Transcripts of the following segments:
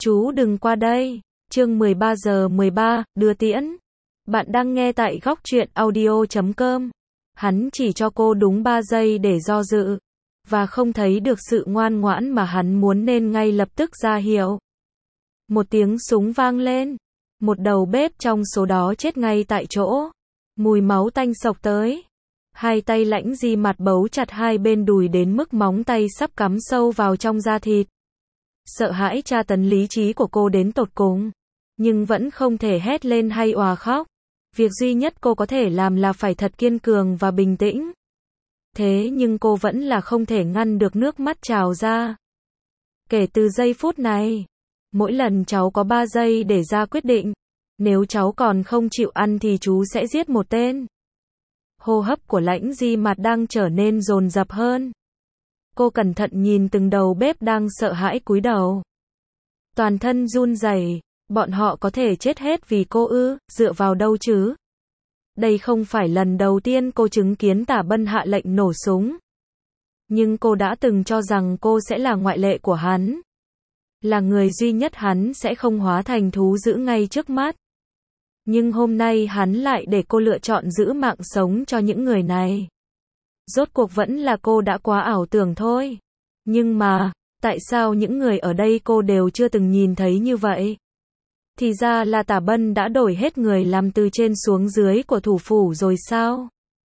Chú đừng qua đây. Chương 13 giờ 13, đưa tiễn. Bạn đang nghe tại góc truyện audio.com. Hắn chỉ cho cô đúng 3 giây để do dự, và không thấy được sự ngoan ngoãn mà hắn muốn nên ngay lập tức ra hiệu. Một tiếng súng vang lên. Một đầu bếp trong số đó chết ngay tại chỗ. Mùi máu tanh xộc tới. Hai tay Lãnh Di Mạt bấu chặt hai bên đùi đến mức móng tay sắp cắm sâu vào trong da thịt. Sợ hãi tra tấn lý trí của cô đến tột cùng, nhưng vẫn không thể hét lên hay òa khóc. Việc duy nhất cô có thể làm là phải thật kiên cường và bình tĩnh. Thế nhưng cô vẫn là không thể ngăn được nước mắt trào ra. Kể từ giây phút này, mỗi lần cháu có 3 giây để ra quyết định. Nếu cháu còn không chịu ăn thì chú sẽ giết một tên. Hô hấp của Lãnh Di Mạt đang trở nên dồn dập hơn. Cô cẩn thận nhìn từng đầu bếp đang sợ hãi cúi đầu. Toàn thân run rẩy, bọn họ có thể chết hết vì cô ư, dựa vào đâu chứ? Đây không phải lần đầu tiên cô chứng kiến Tả Bân hạ lệnh nổ súng. Nhưng cô đã từng cho rằng cô sẽ là ngoại lệ của hắn. Là người duy nhất hắn sẽ không hóa thành thú dữ ngay trước mắt. Nhưng hôm nay hắn lại để cô lựa chọn giữ mạng sống cho những người này. Rốt cuộc vẫn là cô đã quá ảo tưởng thôi. Nhưng mà, tại sao những người ở đây cô đều chưa từng nhìn thấy như vậy? Thì ra là Tả Bân đã đổi hết người làm từ trên xuống dưới của thủ phủ rồi sao?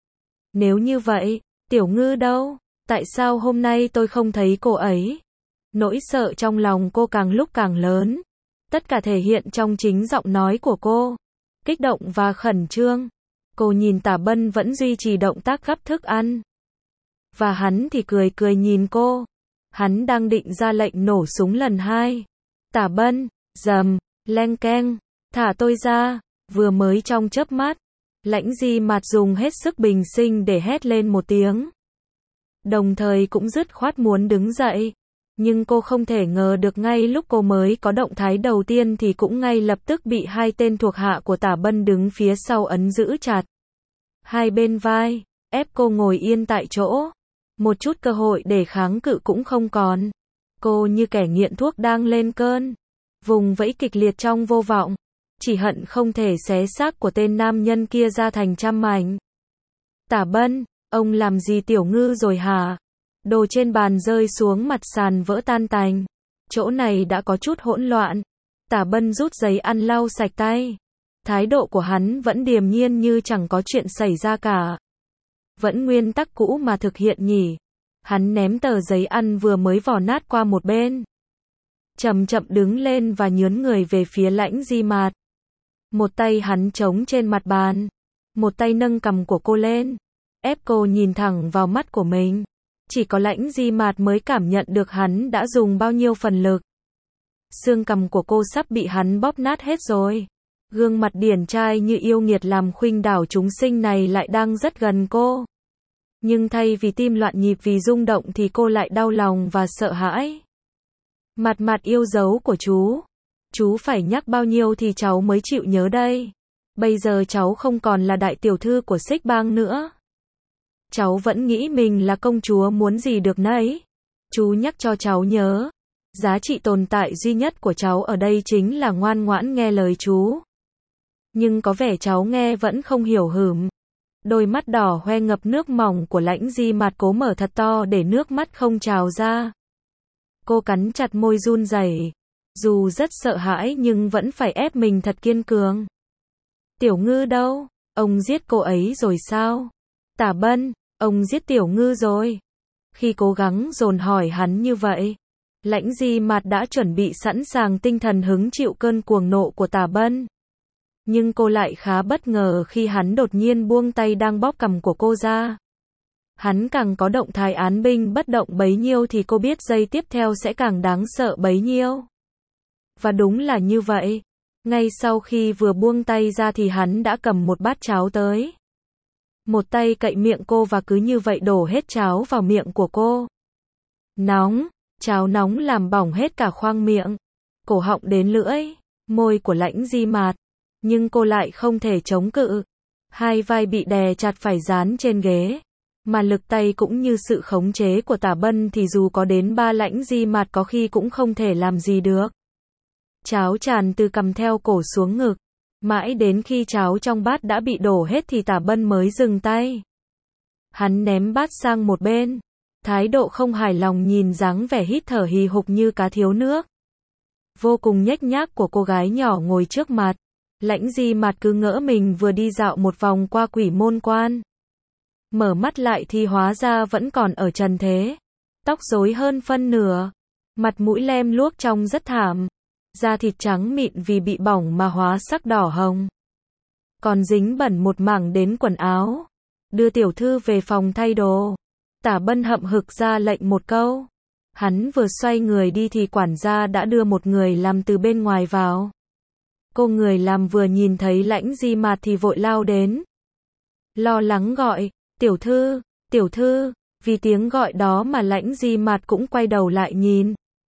Nếu như vậy, Tiểu Ngư đâu? Tại sao hôm nay tôi không thấy cô ấy? Nỗi sợ trong lòng cô càng lúc càng lớn. Tất cả thể hiện trong chính giọng nói của cô. Kích động và khẩn trương. Cô nhìn Tả Bân vẫn duy trì động tác gắp thức ăn. Và hắn thì cười cười nhìn cô. Hắn đang định ra lệnh nổ súng lần 2. Tả Bân, rầm, leng keng, thả tôi ra. Vừa mới trong chớp mắt, Lãnh Di Mạt dùng hết sức bình sinh để hét lên một tiếng. Đồng thời cũng dứt khoát muốn đứng dậy. Nhưng cô không thể ngờ được ngay lúc cô mới có động thái đầu tiên thì cũng ngay lập tức bị hai tên thuộc hạ của Tả Bân đứng phía sau ấn giữ chặt. Hai bên vai, ép cô ngồi yên tại chỗ. Một chút cơ hội để kháng cự cũng không còn. Cô như kẻ nghiện thuốc đang lên cơn. Vùng vẫy kịch liệt trong vô vọng. Chỉ hận không thể xé xác của tên nam nhân kia ra thành trăm mảnh. Tả Bân, ông làm gì Tiểu Ngư rồi hả? Đồ trên bàn rơi xuống mặt sàn vỡ tan tành. Chỗ này đã có chút hỗn loạn. Tả Bân rút giấy ăn lau sạch tay. Thái độ của hắn vẫn điềm nhiên như chẳng có chuyện xảy ra cả. Vẫn nguyên tắc cũ mà thực hiện nhỉ. Hắn ném tờ giấy ăn vừa mới vò nát qua một bên. Chậm chậm đứng lên và nhướn người về phía Lãnh Di Mạt. Một tay hắn chống trên mặt bàn. Một tay nâng cằm của cô lên. Ép cô nhìn thẳng vào mắt của mình. Chỉ có Lãnh Di Mạt mới cảm nhận được hắn đã dùng bao nhiêu phần lực. Xương cằm của cô sắp bị hắn bóp nát hết rồi. Gương mặt điển trai như yêu nghiệt làm khuynh đảo chúng sinh này lại đang rất gần cô. Nhưng thay vì tim loạn nhịp vì rung động thì cô lại đau lòng và sợ hãi. Mặt mặt yêu dấu của chú phải nhắc bao nhiêu thì cháu mới chịu nhớ đây. Bây giờ cháu không còn là đại tiểu thư của Xích Bang nữa. Cháu vẫn nghĩ mình là công chúa muốn gì được nấy. Chú nhắc cho cháu nhớ. Giá trị tồn tại duy nhất của cháu ở đây chính là ngoan ngoãn nghe lời chú. Nhưng có vẻ cháu nghe vẫn không hiểu hửm. Đôi mắt đỏ hoe ngập nước mỏng của Lãnh Di Mạt cố mở thật to để nước mắt không trào ra. Cô cắn chặt môi run rẩy. Dù rất sợ hãi nhưng vẫn phải ép mình thật kiên cường. Tiểu Ngư đâu? Ông giết cô ấy rồi sao? Tả Bân, ông giết Tiểu Ngư rồi. Khi cố gắng dồn hỏi hắn như vậy, Lãnh Di Mạt đã chuẩn bị sẵn sàng tinh thần hứng chịu cơn cuồng nộ của Tả Bân. Nhưng cô lại khá bất ngờ khi hắn đột nhiên buông tay đang bóp cằm của cô ra. Hắn càng có động thái án binh bất động bấy nhiêu thì cô biết giây tiếp theo sẽ càng đáng sợ bấy nhiêu. Và đúng là như vậy. Ngay sau khi vừa buông tay ra thì hắn đã cầm một bát cháo tới. Một tay cậy miệng cô và cứ như vậy đổ hết cháo vào miệng của cô. Nóng, cháo nóng làm bỏng hết cả khoang miệng, cổ họng đến lưỡi, môi của Lãnh Di Mạt. Nhưng cô lại không thể chống cự. Hai vai bị đè chặt phải dán trên ghế. Mà lực tay cũng như sự khống chế của Tả Bân thì dù có đến 3 Lãnh Di Mạt có khi cũng không thể làm gì được. Cháo tràn từ cằm theo cổ xuống ngực. Mãi đến khi cháo trong bát đã bị đổ hết thì Tả Bân mới dừng tay. Hắn ném bát sang một bên. Thái độ không hài lòng nhìn dáng vẻ hít thở hì hục như cá thiếu nước. Vô cùng nhếch nhác của cô gái nhỏ ngồi trước mặt. Lãnh Di Mạt cứ ngỡ mình vừa đi dạo một vòng qua Quỷ Môn Quan. Mở mắt lại thì hóa ra vẫn còn ở trần thế. Tóc rối hơn phân nửa. Mặt mũi lem luốc trông rất thảm. Da thịt trắng mịn vì bị bỏng mà hóa sắc đỏ hồng. Còn dính bẩn một mảng đến quần áo. Đưa tiểu thư về phòng thay đồ. Tả Bân hậm hực ra lệnh một câu. Hắn vừa xoay người đi thì quản gia đã đưa một người làm từ bên ngoài vào. Cô người làm vừa nhìn thấy Lãnh Di Mạt thì vội lao đến. Lo lắng gọi, tiểu thư, tiểu thư, vì tiếng gọi đó mà Lãnh Di Mạt cũng quay đầu lại nhìn.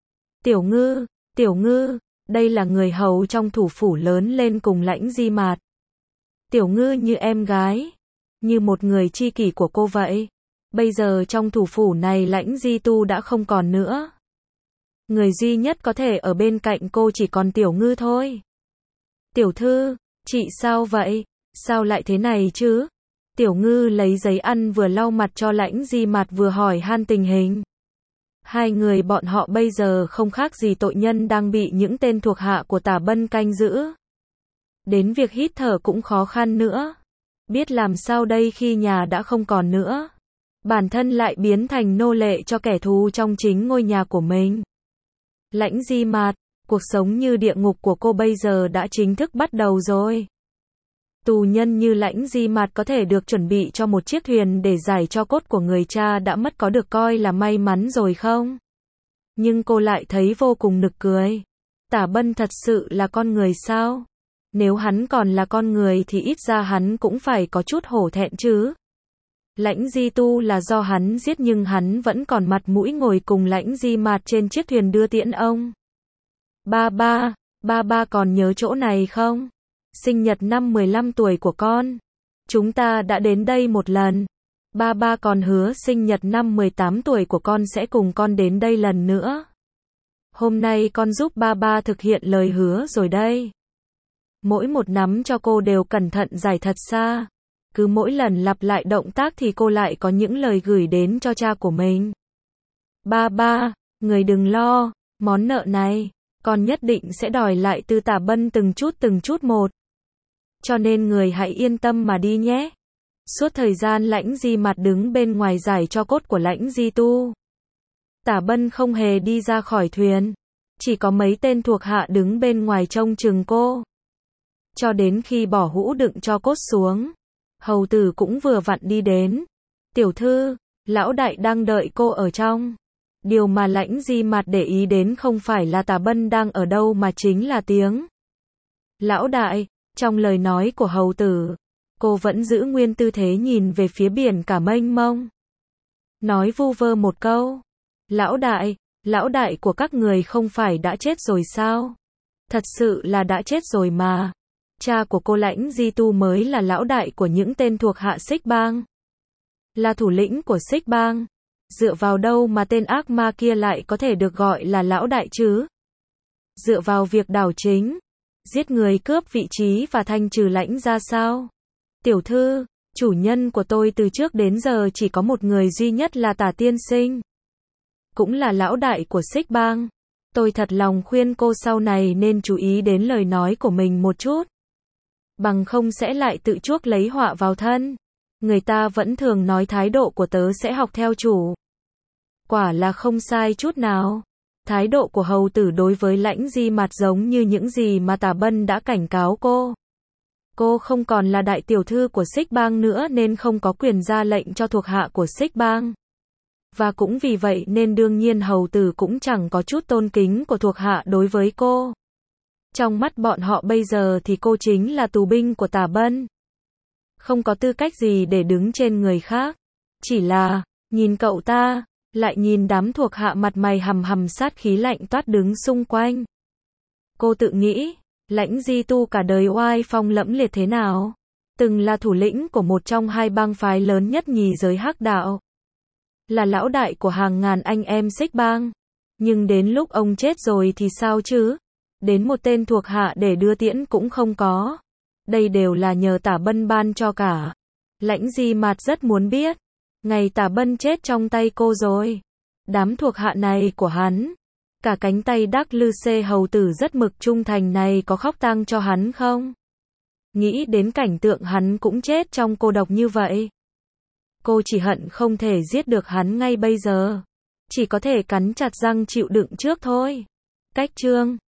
Tiểu ngư, đây là người hầu trong thủ phủ lớn lên cùng Lãnh Di Mạt. Tiểu ngư như em gái, như một người tri kỷ của cô vậy. Bây giờ trong thủ phủ này Lãnh Di Tu đã không còn nữa. Người duy nhất có thể ở bên cạnh cô chỉ còn Tiểu ngư thôi. Tiểu thư, chị sao vậy? Sao lại thế này chứ? Tiểu ngư lấy giấy ăn vừa lau mặt cho Lãnh Di Mạt vừa hỏi han tình hình. Hai người bọn họ bây giờ không khác gì tội nhân đang bị những tên thuộc hạ của Tả Bân canh giữ. Đến việc hít thở cũng khó khăn nữa. Biết làm sao đây khi nhà đã không còn nữa. Bản thân lại biến thành nô lệ cho kẻ thù trong chính ngôi nhà của mình. Lãnh Di Mạt, cuộc sống như địa ngục của cô bây giờ đã chính thức bắt đầu rồi. Tù nhân như Lãnh Di Mạt có thể được chuẩn bị cho một chiếc thuyền để giải cho cốt của người cha đã mất có được coi là may mắn rồi không? Nhưng cô lại thấy vô cùng nực cười. Tả Bân thật sự là con người sao? Nếu hắn còn là con người thì ít ra hắn cũng phải có chút hổ thẹn chứ. Lãnh Di Tu là do hắn giết nhưng hắn vẫn còn mặt mũi ngồi cùng Lãnh Di Mạt trên chiếc thuyền đưa tiễn ông. Ba còn nhớ chỗ này không? Sinh nhật năm 15 tuổi của con. Chúng ta đã đến đây một lần. Ba còn hứa sinh nhật năm 18 tuổi của con sẽ cùng con đến đây lần nữa. Hôm nay con giúp ba thực hiện lời hứa rồi đây. Mỗi một nắm cho cô đều cẩn thận giải thật xa. Cứ mỗi lần lặp lại động tác thì cô lại có những lời gửi đến cho cha của mình. Ba, người đừng lo, món nợ này, con nhất định sẽ đòi lại từ Tả Bân từng chút một. Cho nên người hãy yên tâm mà đi nhé. Suốt thời gian Lãnh Di Mạt đứng bên ngoài giải cho cốt của Lãnh Di Tu. Tả Bân không hề đi ra khỏi thuyền. Chỉ có mấy tên thuộc hạ đứng bên ngoài trông chừng cô. Cho đến khi bỏ hũ đựng cho cốt xuống. Hầu tử cũng vừa vặn đi đến. Tiểu thư, lão đại đang đợi cô ở trong. Điều mà Lãnh Di Mạt để ý đến không phải là Tả Bân đang ở đâu mà chính là tiếng. Lão đại, trong lời nói của hầu tử, cô vẫn giữ nguyên tư thế nhìn về phía biển cả mênh mông. Nói vu vơ một câu. Lão đại của các người không phải đã chết rồi sao? Thật sự là đã chết rồi mà. Cha của cô Lãnh Di Tu mới là lão đại của những tên thuộc hạ Xích Bang. Là thủ lĩnh của Xích Bang. Dựa vào đâu mà tên ác ma kia lại có thể được gọi là lão đại chứ? Dựa vào việc đảo chính, giết người cướp vị trí và thanh trừ Lãnh ra sao? Tiểu thư, chủ nhân của tôi từ trước đến giờ chỉ có một người duy nhất là Tả tiên sinh. Cũng là lão đại của Xích Bang. Tôi thật lòng khuyên cô sau này nên chú ý đến lời nói của mình một chút. Bằng không sẽ lại tự chuốc lấy họa vào thân. Người ta vẫn thường nói thái độ của tớ sẽ học theo chủ. Quả là không sai chút nào. Thái độ của hầu tử đối với Lãnh Di Mạt giống như những gì mà Tả Bân đã cảnh cáo cô. Cô không còn là đại tiểu thư của Xích Bang nữa nên không có quyền ra lệnh cho thuộc hạ của Xích Bang. Và cũng vì vậy nên đương nhiên hầu tử cũng chẳng có chút tôn kính của thuộc hạ đối với cô. Trong mắt bọn họ bây giờ thì cô chính là tù binh của Tả Bân. Không có tư cách gì để đứng trên người khác. Chỉ là, nhìn cậu ta, lại nhìn đám thuộc hạ mặt mày hầm hầm sát khí lạnh toát đứng xung quanh. Cô tự nghĩ, Lãnh Di Tu cả đời oai phong lẫm liệt thế nào? Từng là thủ lĩnh của một trong hai bang phái lớn nhất nhì giới Hắc Đạo. Là lão đại của hàng ngàn anh em Xích Bang. Nhưng đến lúc ông chết rồi thì sao chứ? Đến một tên thuộc hạ để đưa tiễn cũng không có. Đây đều là nhờ Tả Bân ban cho cả. Lãnh Di Mạt rất muốn biết. Ngày Tả Bân chết trong tay cô rồi. Đám thuộc hạ này của hắn. Cả cánh tay Đắc Lư Xê hầu tử rất mực trung thành này có khóc tang cho hắn không? Nghĩ đến cảnh tượng hắn cũng chết trong cô độc như vậy. Cô chỉ hận không thể giết được hắn ngay bây giờ. Chỉ có thể cắn chặt răng chịu đựng trước thôi. Cách chương